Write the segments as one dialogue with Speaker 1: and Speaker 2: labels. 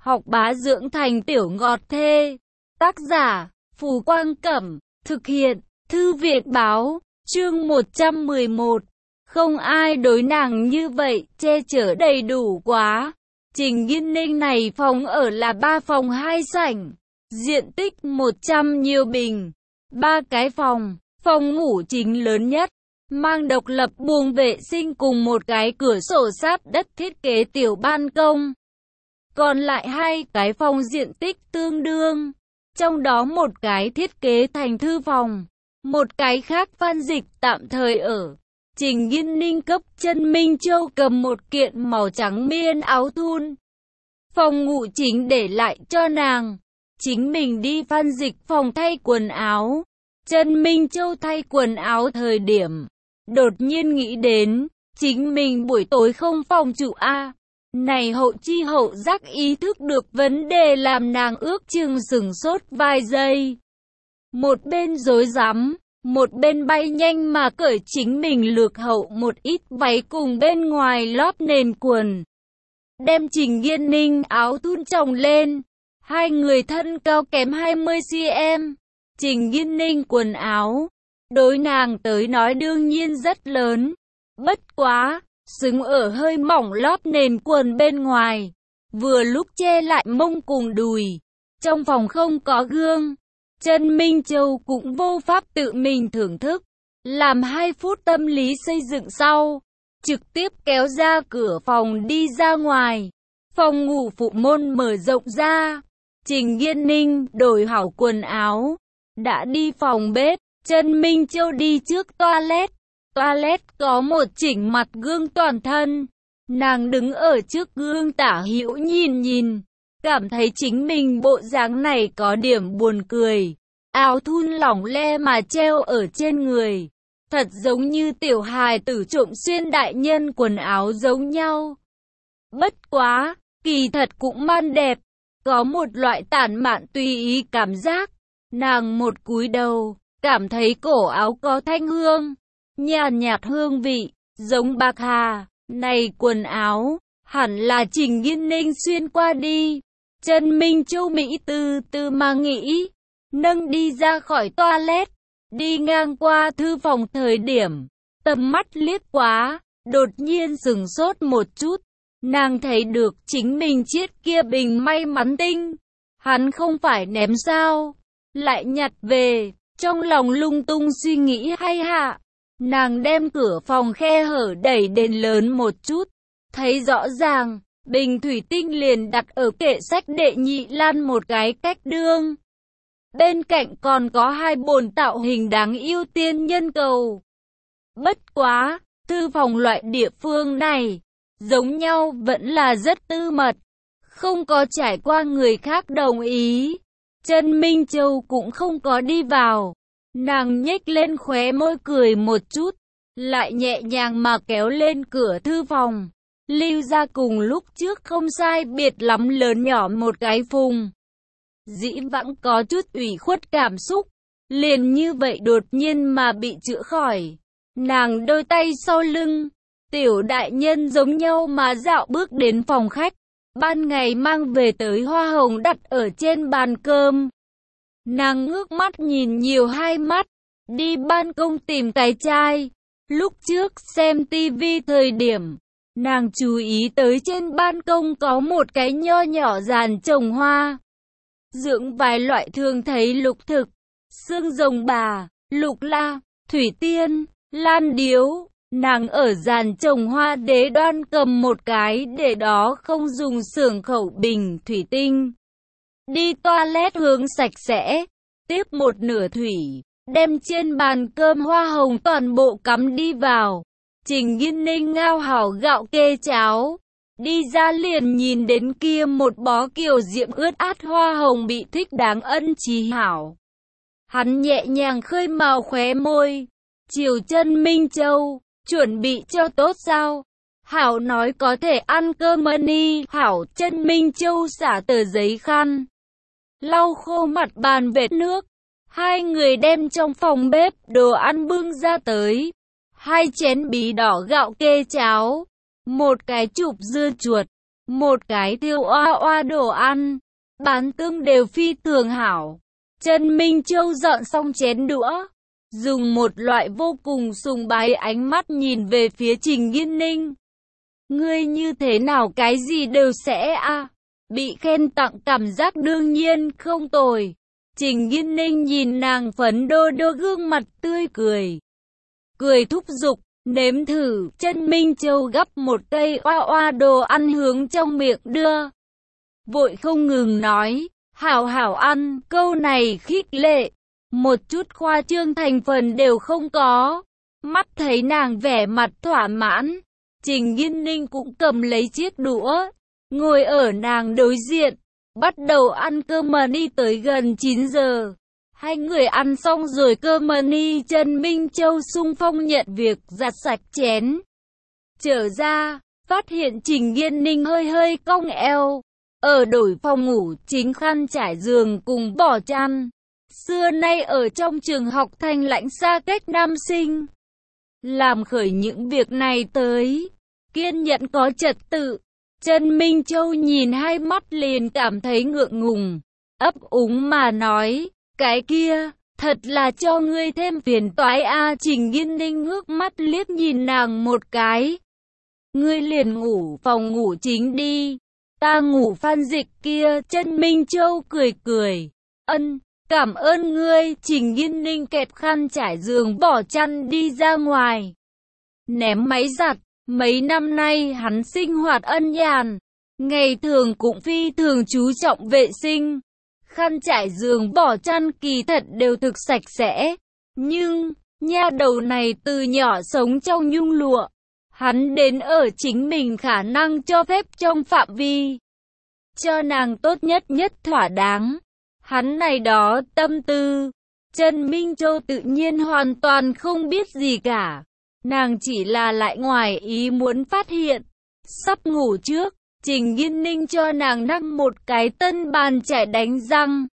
Speaker 1: học bá dưỡng thành tiểu ngọt thê. Tác giả, Phù Quang Cẩm, thực hiện, Thư viện Báo, chương 111. Không ai đối nàng như vậy, che chở đầy đủ quá. Trình Nghiên Ninh này phòng ở là 3 phòng 2 sảnh, diện tích 100 nhiều bình. 3 cái phòng, phòng ngủ chính lớn nhất, mang độc lập buồng vệ sinh cùng một cái cửa sổ sát đất thiết kế tiểu ban công. Còn lại 2 cái phòng diện tích tương đương, trong đó một cái thiết kế thành thư phòng, một cái khác van dịch tạm thời ở. Trình Nghiên Ninh cấp Chân Minh Châu cầm một kiện màu trắng miên áo thun. Phòng ngủ chính để lại cho nàng, chính mình đi van dịch phòng thay quần áo. Chân Minh Châu thay quần áo thời điểm, đột nhiên nghĩ đến, chính mình buổi tối không phòng trụ a. Này hậu chi hậu giác ý thức được vấn đề làm nàng ước chừng sửng sốt vài giây. Một bên rối rắm, một bên bay nhanh mà cởi chính mình lược hậu một ít váy cùng bên ngoài lót nền quần. Đem Trình Nghiên Ninh áo thun chồng lên, hai người thân cao kém 20cm. Trình Nghiên Ninh quần áo, đối nàng tới nói đương nhiên rất lớn. Bất quá, xứng ở hơi mỏng lót nền quần bên ngoài, vừa lúc che lại mông cùng đùi. Trong phòng không có gương, Chân Minh Châu cũng vô pháp tự mình thưởng thức. Làm 2 phút tâm lý xây dựng sau, trực tiếp kéo ra cửa phòng đi ra ngoài. Phòng ngủ phụ môn mở rộng ra. Trình Nghiên Ninh đổi hảo quần áo, đã đi phòng bếp. Chân Minh Châu đi trước toilet. Toilet có một chỉnh mặt gương toàn thân. Nàng đứng ở trước gương tả hữu nhìn nhìn, cảm thấy chính mình bộ dáng này có điểm buồn cười. Áo thun lỏng le mà treo ở trên người, thật giống như tiểu hài tử trộm xuyên đại nhân quần áo giống nhau. Bất quá, kỳ thật cũng man đẹp, có một loại tản mạn tùy ý cảm giác. Nàng một cúi đầu, cảm thấy cổ áo có thanh hương, nhàn nhạt hương vị, giống bạc hà. Này quần áo, hẳn là Trình Nghiên Ninh xuyên qua đi. Chân Minh Châu Mỹ từ từ mà nghĩ, nâng đi ra khỏi toilet, đi ngang qua thư phòng thời điểm, tầm mắt liếc quá, đột nhiên sửng sốt một chút. Nàng thấy được chính mình chiếc kia bình may mắn tinh, hắn không phải ném sao, lại nhặt về. Trong lòng lung tung suy nghĩ hay hạ, nàng đem cửa phòng khe hở đẩy đến lớn một chút, thấy rõ ràng, bình thủy tinh liền đặt ở kệ sách đệ nhị lan một cái cách đương. Bên cạnh còn có 2 bồn tạo hình đáng yêu tiên nhân cầu. Bất quá, thư phòng loại địa phương này, giống nhau vẫn là rất tư mật, không có trải qua người khác đồng ý. Chân Minh Châu cũng không có đi vào. Nàng nhếch lên khóe môi cười một chút, lại nhẹ nhàng mà kéo lên cửa thư phòng, lưu ra cùng lúc trước không sai biệt lắm lớn nhỏ một cái phùng. Dĩ vãng có chút ủy khuất cảm xúc, liền như vậy đột nhiên mà bị chữa khỏi. Nàng đôi tay sau lưng, tiểu đại nhân giống nhau mà dạo bước đến phòng khách. Ban ngày mang về tới hoa hồng đặt ở trên bàn cơm. Nàng ngước mắt nhìn nhiều 2 mắt, đi ban công tìm cái chai. Lúc trước xem tivi thời điểm, nàng chú ý tới trên ban công có một cái nho nhỏ giàn trồng hoa. Dưỡng vài loại thường thấy lục thực, xương rồng bà, lục la, thủy tiên, lan điếu. Nàng ở giàn trồng hoa đế đoan cầm một cái để đó không dùng xưởng khẩu bình thủy tinh. Đi toilet hướng sạch sẽ, tiếp một nửa thủy, đem trên bàn cơm hoa hồng toàn bộ cắm đi vào. Trình Nghiên Ninh ngao hảo gạo kê cháo, đi ra liền nhìn đến kia một bó kiều diễm ướt át hoa hồng bị thích đáng ân trí hảo. Hắn nhẹ nhàng khơi màu khóe môi, chiều Chân Minh Châu, chuẩn bị cho tốt sao? Hảo nói có thể ăn cơm đi. Hảo. Chân Minh Châu xả tờ giấy khăn, lau khô mặt bàn vệt nước. 2 người đem trong phòng bếp đồ ăn bưng ra tới. 2 chén bí đỏ gạo kê cháo, một cái chụp dưa chuột, một cái thiêu oa oa đồ ăn, bán tương đều phi thường hảo. Trần Minh Châu dọn xong chén đũa, dùng một loại vô cùng sùng bái ánh mắt nhìn về phía Trình Nghiên Ninh. Ngươi như thế nào cái gì đều sẽ bị khen tặng cảm giác đương nhiên không tồi. Trình Nghiên Ninh nhìn nàng phấn đô đô gương mặt tươi cười. Cười thúc giục, nếm thử. Trần Minh Châu gắp một cây oa oa đồ ăn hướng trong miệng đưa. Vội không ngừng nói, hảo hảo ăn, câu này khích lệ. Một chút khoa trương thành phần đều không có. Mắt thấy nàng vẻ mặt thỏa mãn, Trình Nghiên Ninh cũng cầm lấy chiếc đũa, ngồi ở nàng đối diện, bắt đầu ăn cơm đi tới gần 9 giờ. Hai người ăn xong rồi cơm đi, Trần Minh Châu xung phong nhận việc giặt sạch chén. Trở ra, phát hiện Trình Nghiên Ninh hơi hơi cong eo, ở đổi phòng ngủ chính khăn trải giường cùng bỏ chăn. Xưa nay ở trong trường học thanh lãnh xa cách nam sinh, làm khởi những việc này tới, kiên nhẫn có trật tự. Trần Minh Châu nhìn hai mắt liền cảm thấy ngượng ngùng, ấp úng mà nói, cái kia, thật là cho ngươi thêm phiền toái Trình Nghiên Ninh ngước mắt liếc nhìn nàng một cái. Ngươi liền ngủ phòng ngủ chính đi, ta ngủ Phan Dịch kia. Trần Minh Châu cười cười, cảm ơn ngươi. Trình Nghiên Ninh kẹp khăn trải giường bỏ chăn đi ra ngoài, ném máy giặt. Mấy năm nay hắn sinh hoạt ân nhàn, ngày thường cũng phi thường chú trọng vệ sinh. Khăn trải giường bỏ chăn kỳ thật đều thực sạch sẽ. Nhưng, nha đầu này từ nhỏ sống trong nhung lụa, hắn đến ở chính mình khả năng cho phép trong phạm vi, cho nàng tốt nhất thỏa đáng. Hắn này đó tâm tư, Trần Minh Châu tự nhiên hoàn toàn không biết gì cả. Nàng chỉ là lại ngoài ý muốn phát hiện. Sắp ngủ trước, Trình Nghiên Ninh cho nàng nắp một cái tân bàn chải đánh răng,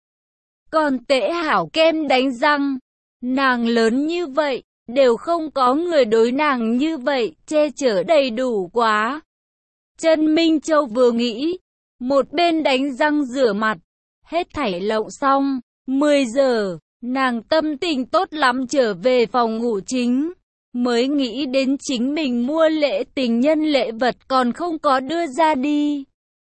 Speaker 1: còn tễ hảo kem đánh răng. Nàng lớn như vậy, đều không có người đối nàng như vậy, che chở đầy đủ quá. Trần Minh Châu vừa nghĩ, một bên đánh răng rửa mặt, hết thảy lộng xong. 10 giờ, nàng tâm tình tốt lắm trở về phòng ngủ chính. Mới nghĩ đến chính mình mua lễ tình nhân lễ vật còn không có đưa ra đi,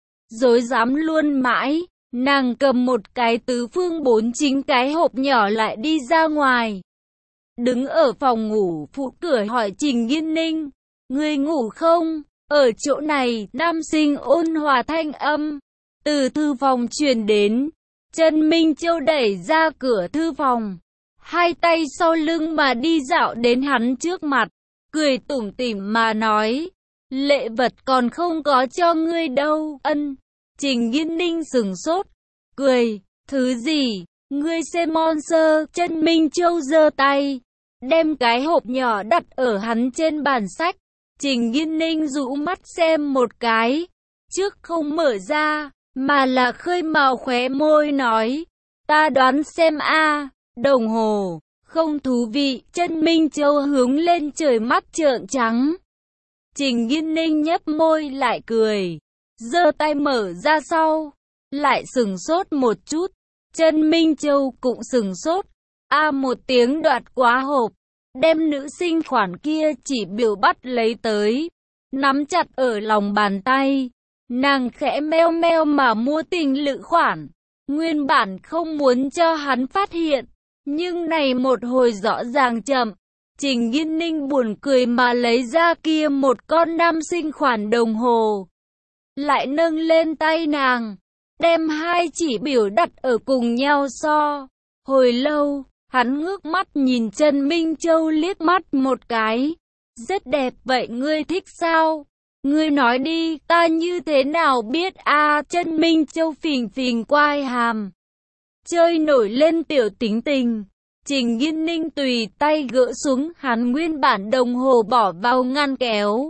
Speaker 1: rối rắm luôn mãi. Nàng cầm một cái tứ phương 4 chính cái hộp nhỏ lại đi ra ngoài. Đứng ở phòng ngủ phụ cửa hỏi Trình Nghiên Ninh, ngươi ngủ không? Ở chỗ này, nam sinh ôn hòa thanh âm từ thư phòng truyền đến. Trần Minh Châu đẩy ra cửa thư phòng, hai tay sau lưng mà đi dạo đến hắn trước mặt, cười tủm tỉm mà nói, lễ vật còn không có cho ngươi đâu. Trình Nghiên Ninh sửng sốt, cười, thứ gì? Ngươi xem monster. Trần Minh Châu giơ tay, đem cái hộp nhỏ đặt ở hắn trên bàn sách. Trình Nghiên Ninh rũ mắt xem một cái, trước không mở ra, mà là khơi mào khóe môi nói, ta đoán xem đồng hồ. Không thú vị. Trần Minh Châu hướng lên trời mắt trợn trắng. Trình Nghiên Ninh nhấp môi lại cười, giơ tay mở ra sau, lại sửng sốt một chút. Trần Minh Châu cũng sửng sốt, một tiếng đoạt quá hộp, đem nữ sinh khoản kia chỉ biểu bắt lấy tới, nắm chặt ở lòng bàn tay. Nàng khẽ meo meo mà mua tình lự khoản, nguyên bản không muốn cho hắn phát hiện, nhưng này một hồi rõ ràng chậm. Trình Nghiên Ninh buồn cười mà lấy ra kia một con nam sinh khoản đồng hồ, lại nâng lên tay nàng, đem hai chỉ biểu đặt ở cùng nhau so. Hồi lâu, hắn ngước mắt nhìn Trần Minh Châu liếc mắt một cái, rất đẹp vậy ngươi thích sao? Ngươi nói đi, ta như thế nào biết Trần Minh Châu phình phình quai hàm, chơi nổi lên tiểu tính tình. Trình Nghiên Ninh tùy tay gỡ xuống hắn nguyên bản đồng hồ bỏ vào ngăn kéo,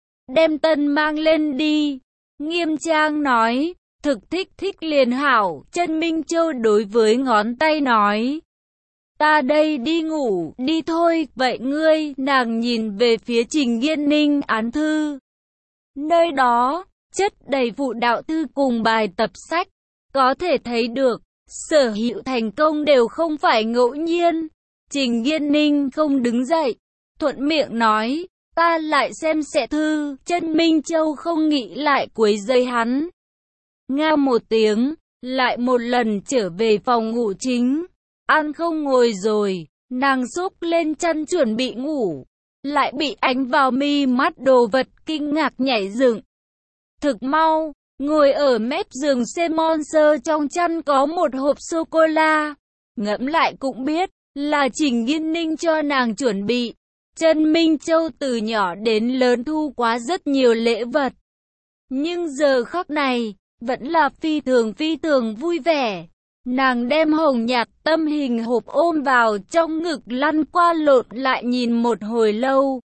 Speaker 1: đem tân mang lên đi. Nghiêm trang nói, thực thích liền hảo. Trần Minh Châu đối với ngón tay nói, ta đây đi ngủ, đi thôi. Vậy ngươi? Nàng nhìn về phía Trình Nghiên Ninh án thư, nơi đó chất đầy vụ đạo thư cùng bài tập sách. Có thể thấy được, sở hữu thành công đều không phải ngẫu nhiên. Trình Nghiên Ninh không đứng dậy, thuận miệng nói, ta lại xem sẽ thư. Chân Minh Châu không nghĩ lại quấy rầy hắn. Ngao một tiếng, lại một lần trở về phòng ngủ chính. Ăn không ngồi rồi, nàng xúc lên chăn chuẩn bị ngủ, lại bị ánh vào mi mắt đồ vật kinh ngạc nhảy dựng. Thực mau, ngồi ở mép giường Semonser trong chăn có một hộp sô-cô-la. Ngẫm lại cũng biết, là Trình Nghiên Ninh cho nàng chuẩn bị. Chân Minh Châu từ nhỏ đến lớn thu quá rất nhiều lễ vật. Nhưng giờ khắc này, vẫn là phi thường vui vẻ. Nàng đem hồng nhạt tâm hình hộp ôm vào trong ngực lăn qua lộn lại nhìn một hồi lâu.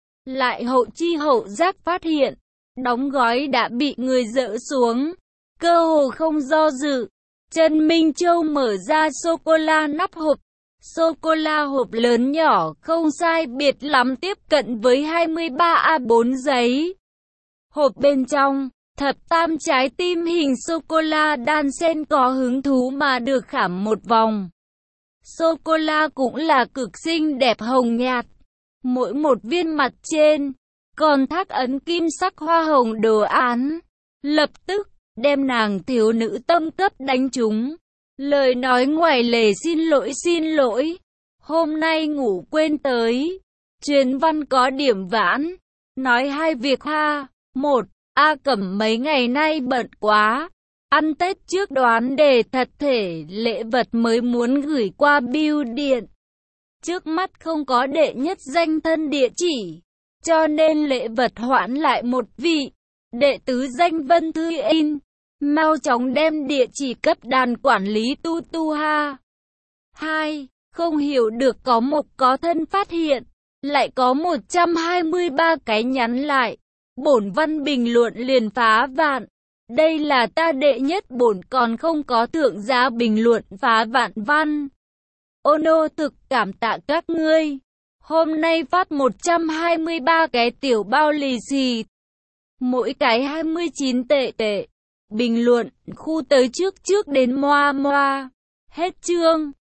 Speaker 1: Lại hậu chi hậu giác phát hiện, đóng gói đã bị người dỡ xuống. Cơ hồ không do dự, Chân Minh Châu mở ra sô-cô-la nắp hộp. Sô-cô-la hộp lớn nhỏ không sai biệt lắm tiếp cận với 23 A4 giấy. Hộp bên trong, thập tam trái tim hình sô-cô-la đan xen có hứng thú mà được khảm một vòng. Sô-cô-la cũng là cực xinh đẹp hồng nhạt. Mỗi một viên mặt trên, còn thác ấn kim sắc hoa hồng đồ án. Lập tức, đem nàng thiếu nữ tâm cấp đánh trúng. Lời nói ngoài lề xin lỗi. Hôm nay ngủ quên tới. Chuyến văn có điểm vãn. Nói hai việc ha. Một, A Cẩm mấy ngày nay bận quá. Ăn Tết trước đoán đề thật thể lễ vật mới muốn gửi qua bưu điện. Trước mắt không có đệ nhất danh thân địa chỉ. Cho nên lễ vật hoãn lại một vị. Đệ tứ danh Vân Thư in. Mau chóng đem địa chỉ cấp đàn quản lý tu ha. 2. Không hiểu được có một có thân phát hiện. Lại có 123 cái nhắn lại. Bổn văn bình luận liền phá vạn. Đây là ta đệ nhất bổn còn không có thượng giá bình luận phá vạn văn. Ono thực cảm tạ các ngươi. Hôm nay phát 123 cái tiểu bao lì xì. Mỗi cái 29 tệ. Bình luận, khu tới trước đến moa. Hết chương.